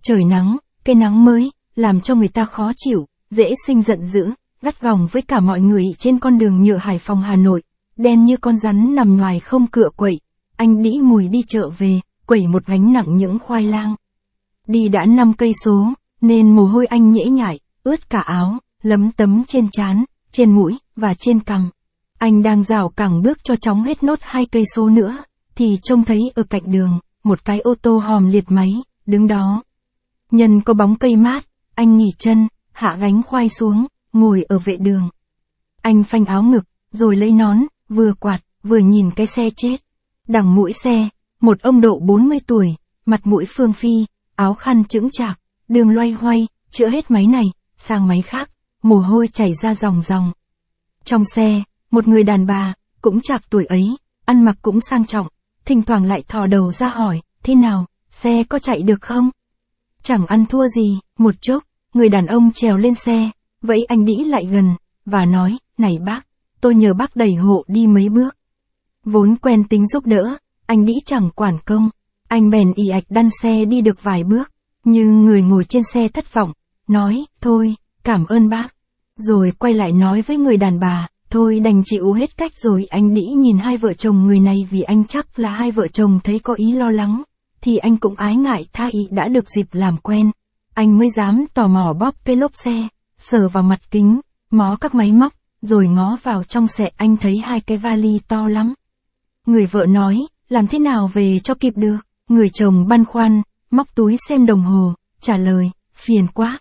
Trời nắng, cái nắng mới, làm cho người ta khó chịu, dễ sinh giận dữ, gắt gỏng với cả mọi người trên con đường nhựa Hải Phòng Hà Nội, đen như con rắn nằm ngoài không cựa quậy. Anh Đĩ Mùi đi chợ về, quẩy một gánh nặng những khoai lang. Đi đã 5 cây số, nên mồ hôi anh nhễ nhại, ướt cả áo, lấm tấm trên trán, trên mũi, và trên cằm. Anh đang rảo cẳng bước cho chóng hết nốt 2 cây số nữa, thì trông thấy ở cạnh đường, một cái ô tô hòm liệt máy, đứng đó. Nhân có bóng cây mát, anh nghỉ chân, hạ gánh khoai xuống, ngồi ở vệ đường. Anh phanh áo ngực, rồi lấy nón, vừa quạt, vừa nhìn cái xe chết. Đằng mũi xe, một ông độ 40 tuổi, mặt mũi phương phi, áo khăn chững chạc, đường loay hoay, chữa hết máy này, sang máy khác, mồ hôi chảy ra ròng ròng. Trong xe, một người đàn bà, cũng chạc tuổi ấy, ăn mặc cũng sang trọng, thỉnh thoảng lại thò đầu ra hỏi, thế nào, xe có chạy được không? Chẳng ăn thua gì, một chốc, người đàn ông trèo lên xe, vẫy anh Đĩ lại gần, và nói, này bác, tôi nhờ bác đẩy hộ đi mấy bước. Vốn quen tính giúp đỡ, anh Đĩ chẳng quản công, anh bèn ì ạch đăn xe đi được vài bước, nhưng người ngồi trên xe thất vọng, nói, thôi, cảm ơn bác. Rồi quay lại nói với người đàn bà, thôi đành chịu hết cách rồi. Anh Đĩ nhìn hai vợ chồng người này, vì anh chắc là hai vợ chồng thấy có ý lo lắng, thì anh cũng ái ngại tha ý, đã được dịp làm quen. Anh mới dám tò mò bóp cái lốp xe, sờ vào mặt kính, mó các máy móc, rồi ngó vào trong xe. Anh thấy 2 cái vali to lắm. Người vợ nói, làm thế nào về cho kịp được? Người chồng băn khoăn, móc túi xem đồng hồ, trả lời, phiền quá.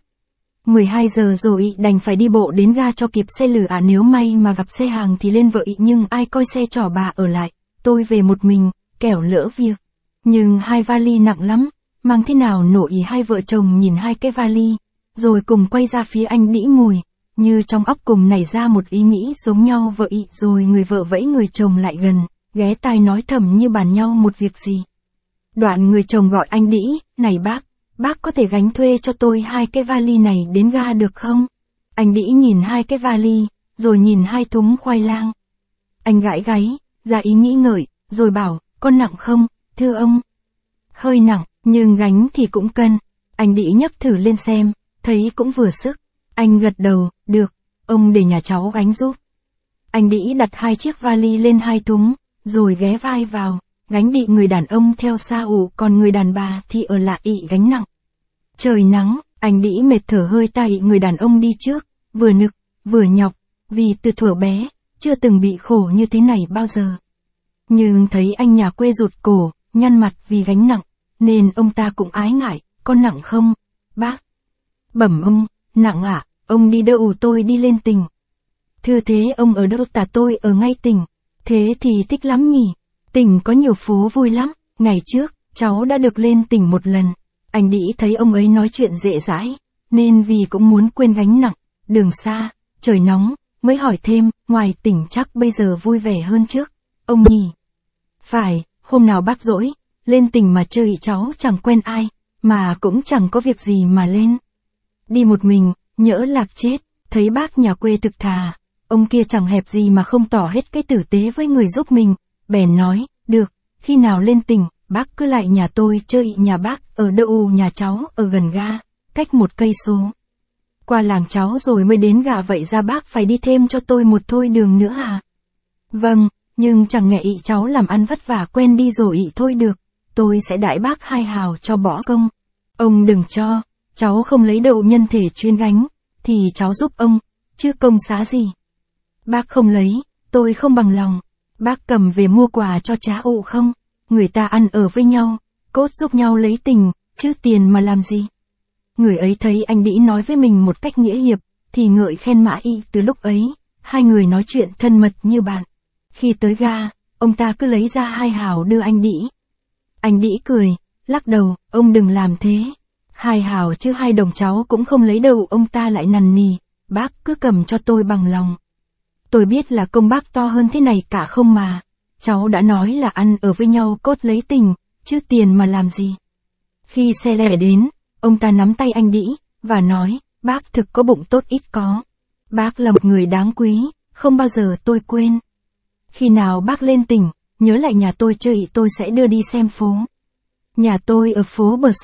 12 giờ rồi, đành phải đi bộ đến ga cho kịp xe lửa. Nếu may mà gặp xe hàng thì lên vợ, nhưng ai coi xe trỏ bà ở lại, tôi về một mình, kẻo lỡ việc. Nhưng 2 vali nặng lắm, mang thế nào nổi. Hai vợ chồng nhìn 2 cái vali, rồi cùng quay ra phía anh Đĩ Mùi, như trong óc cùng nảy ra một ý nghĩ giống nhau. Rồi người vợ vẫy người chồng lại gần, ghé tai nói thầm như bàn nhau một việc gì. Đoạn người chồng gọi anh Đĩ, này bác có thể gánh thuê cho tôi 2 cái vali này đến ga được không? Anh Đĩ nhìn 2 cái vali, rồi nhìn 2 thúng khoai lang. Anh gãi gáy, ra ý nghĩ ngợi, rồi bảo, có nặng không, thưa ông? Hơi nặng, nhưng gánh thì cũng cân. Anh Đĩ nhấc thử lên xem, thấy cũng vừa sức. Anh gật đầu, được, ông để nhà cháu gánh giúp. Anh Đĩ đặt 2 chiếc vali lên 2 thúng, rồi ghé vai vào, gánh bị người đàn ông theo xa ủ, còn người đàn bà thì ở lại ị gánh nặng. Trời nắng, anh Đĩ mệt thở hơi tai. Người đàn ông đi trước, vừa nực, vừa nhọc, vì từ thuở bé, chưa từng bị khổ như thế này bao giờ. Nhưng thấy anh nhà quê rụt cổ, nhăn mặt vì gánh nặng, nên ông ta cũng ái ngại, có nặng không, bác? Bẩm ông, nặng ạ, ông đi đâu? Tôi đi lên tỉnh. Thưa thế ông ở đâu? Tả tôi ở ngay tỉnh. Thế thì thích lắm nhỉ, tỉnh có nhiều phố vui lắm, ngày trước, cháu đã được lên tỉnh một lần. Anh Đĩ thấy ông ấy nói chuyện dễ dãi, nên vì cũng muốn quên gánh nặng, đường xa, trời nóng, mới hỏi thêm, ngoài tỉnh chắc bây giờ vui vẻ hơn trước, ông nhỉ? Phải, hôm nào bác rỗi, lên tỉnh mà chơi. Cháu chẳng quen ai, mà cũng chẳng có việc gì mà lên. Đi một mình, nhỡ lạc chết, thấy bác nhà quê thực thà, ông kia chẳng hẹp gì mà không tỏ hết cái tử tế với người giúp mình, bèn nói, được, khi nào lên tỉnh, bác cứ lại nhà tôi chơi. Nhà bác ở đâu? Nhà cháu ở gần ga, cách 1 cây số. Qua làng cháu rồi mới đến ga, vậy ra bác phải đi thêm cho tôi một thôi đường nữa à? Vâng, nhưng chẳng ngại cháu làm ăn vất vả quen đi rồi thôi được, tôi sẽ đãi bác 2 hào cho bỏ công. Ông đừng cho, cháu không lấy đâu nhân thể chuyên gánh, thì cháu giúp ông, chứ công xá gì. Bác không lấy, tôi không bằng lòng, bác cầm về mua quà cho cháu không? Người ta ăn ở với nhau, cốt giúp nhau lấy tình, chứ tiền mà làm gì. Người ấy thấy anh Đĩ nói với mình một cách nghĩa hiệp, thì ngợi khen mãi. Từ lúc ấy, hai người nói chuyện thân mật như bạn. Khi tới ga, ông ta cứ lấy ra 2 hào đưa anh Đĩ. Anh Đĩ cười, lắc đầu, ông đừng làm thế. 2 hào chứ 2 đồng cháu cũng không lấy đâu. Ông ta lại nằn nì, bác cứ cầm cho tôi bằng lòng. Tôi biết là công bác to hơn thế này cả không mà. Cháu đã nói là ăn ở với nhau cốt lấy tình, chứ tiền mà làm gì. Khi xe lẻ đến, ông ta nắm tay anh Đĩ, và nói, bác thực có bụng tốt ít có. Bác là một người đáng quý, không bao giờ tôi quên. Khi nào bác lên tỉnh, nhớ lại nhà tôi chơi, tôi sẽ đưa đi xem phố. Nhà tôi ở phố bờ sông,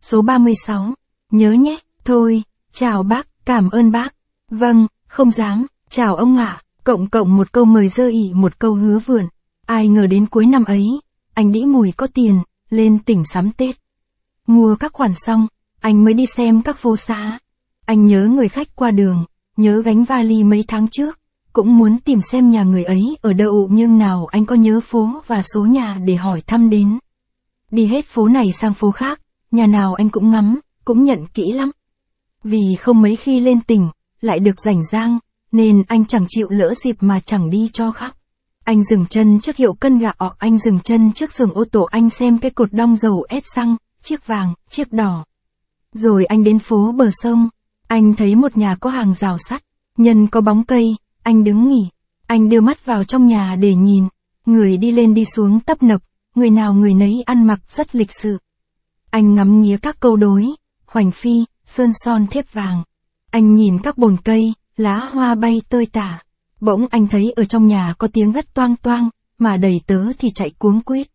Số 36. Nhớ nhé, thôi, chào bác, cảm ơn bác. Vâng, không dám, chào ông ạ. Cộng một câu mời dơ ỉ một câu hứa vượn. Ai ngờ đến cuối năm ấy, anh Đĩ Mùi có tiền, lên tỉnh sắm Tết. Mua các khoản xong, anh mới đi xem các phố xá. Anh nhớ người khách qua đường, nhớ gánh vali mấy tháng trước, cũng muốn tìm xem nhà người ấy ở đâu, nhưng nào anh có nhớ phố và số nhà để hỏi thăm đến. Đi hết phố này sang phố khác, nhà nào anh cũng ngắm, cũng nhận kỹ lắm. Vì không mấy khi lên tỉnh, lại được rảnh rang, nên anh chẳng chịu lỡ dịp mà chẳng đi cho khác. Anh dừng chân trước hiệu cân gạo, anh dừng chân trước giường ô tô, anh xem cái cột đong dầu ép xăng, chiếc vàng, chiếc đỏ. Rồi anh đến phố bờ sông, anh thấy một nhà có hàng rào sắt, nhân có bóng cây, anh đứng nghỉ, anh đưa mắt vào trong nhà để nhìn, người đi lên đi xuống tấp nập, người nào người nấy ăn mặc rất lịch sự. Anh ngắm nghía các câu đối, hoành phi, sơn son thép vàng. Anh nhìn các bồn cây, lá hoa bay tơi tả. Bỗng anh thấy ở trong nhà có tiếng gắt toang toang, mà đầy tớ thì chạy cuống quýt.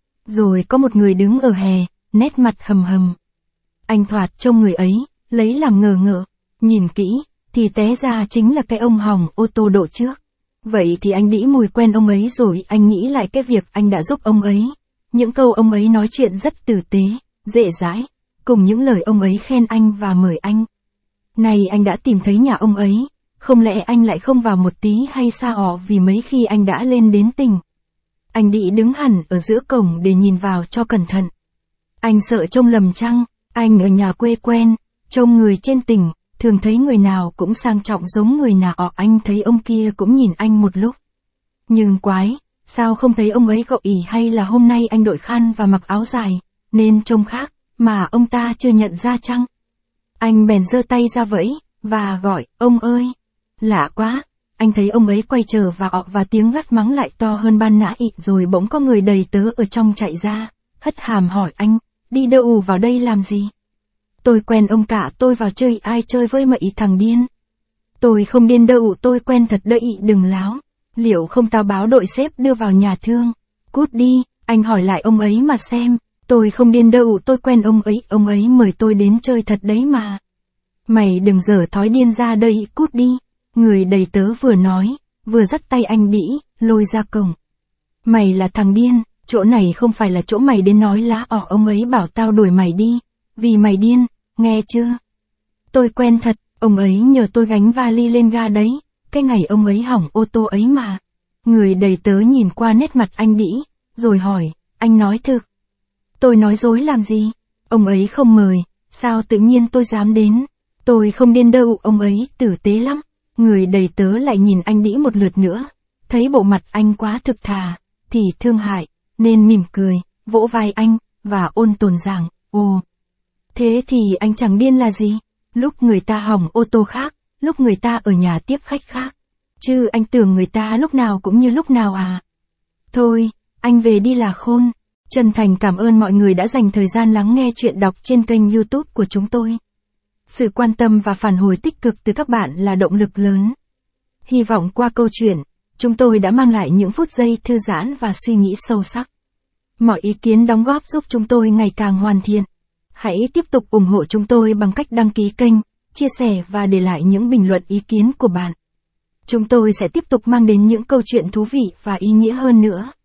Rồi có một người đứng ở hè, nét mặt hầm hầm. Anh thoạt trông người ấy, lấy làm ngờ ngợ, nhìn kỹ, thì té ra chính là cái ông hỏng ô tô độ trước. Vậy thì anh Đĩ Mùi quen ông ấy rồi, anh nghĩ lại cái việc anh đã giúp ông ấy. Những câu ông ấy nói chuyện rất tử tế, dễ dãi, cùng những lời ông ấy khen anh và mời anh. Này anh đã tìm thấy nhà ông ấy, không lẽ anh lại không vào một tí hay sao vì mấy khi anh đã lên đến tỉnh. Anh Đĩ đứng hẳn ở giữa cổng để nhìn vào cho cẩn thận. Anh sợ trông lầm chăng, anh ở nhà quê quen, trông người trên tỉnh, thường thấy người nào cũng sang trọng giống người nào, anh thấy ông kia cũng nhìn anh một lúc. Nhưng quái, sao không thấy ông ấy gậu ỉ, hay là hôm nay anh đội khăn và mặc áo dài, nên trông khác, mà ông ta chưa nhận ra chăng? Anh bèn giơ tay ra vẫy, và gọi, ông ơi. Lạ quá, anh thấy ông ấy quay trở vào và tiếng gắt mắng lại to hơn ban nãy, rồi bỗng có người đầy tớ ở trong chạy ra, hất hàm hỏi anh, đi đâu vào đây làm gì? Tôi quen ông cả, tôi vào chơi, ai chơi với mậy thằng điên? Tôi không điên đâu, tôi quen thật đấy, đừng láo. Liệu không tao báo đội sếp đưa vào nhà thương? Cút đi, anh hỏi lại ông ấy mà xem. Tôi không điên đâu, tôi quen ông ấy mời tôi đến chơi thật đấy mà. Mày đừng dở thói điên ra đây, cút đi. Người đầy tớ vừa nói, vừa dắt tay anh Đĩ, lôi ra cổng. Mày là thằng điên, chỗ này không phải là chỗ mày đến nói lá ông ấy bảo tao đuổi mày đi, vì mày điên, nghe chưa? Tôi quen thật, ông ấy nhờ tôi gánh vali lên ga đấy, cái ngày ông ấy hỏng ô tô ấy mà. Người đầy tớ nhìn qua nét mặt anh Đĩ, rồi hỏi, anh nói thực. Tôi nói dối làm gì? Ông ấy không mời, sao tự nhiên tôi dám đến? Tôi không điên đâu, ông ấy tử tế lắm. Người đầy tớ lại nhìn anh Đĩ một lượt nữa, thấy bộ mặt anh quá thực thà, thì thương hại, nên mỉm cười, vỗ vai anh, và ôn tồn rằng, ồ. Thế thì anh chẳng điên là gì? Lúc người ta hỏng ô tô khác, lúc người ta ở nhà tiếp khách khác. Chứ anh tưởng người ta lúc nào cũng như lúc nào à? Thôi, anh về đi là khôn. Chân thành cảm ơn mọi người đã dành thời gian lắng nghe chuyện đọc trên kênh YouTube của chúng tôi. Sự quan tâm và phản hồi tích cực từ các bạn là động lực lớn. Hy vọng qua câu chuyện, chúng tôi đã mang lại những phút giây thư giãn và suy nghĩ sâu sắc. Mọi ý kiến đóng góp giúp chúng tôi ngày càng hoàn thiện. Hãy tiếp tục ủng hộ chúng tôi bằng cách đăng ký kênh, chia sẻ và để lại những bình luận ý kiến của bạn. Chúng tôi sẽ tiếp tục mang đến những câu chuyện thú vị và ý nghĩa hơn nữa.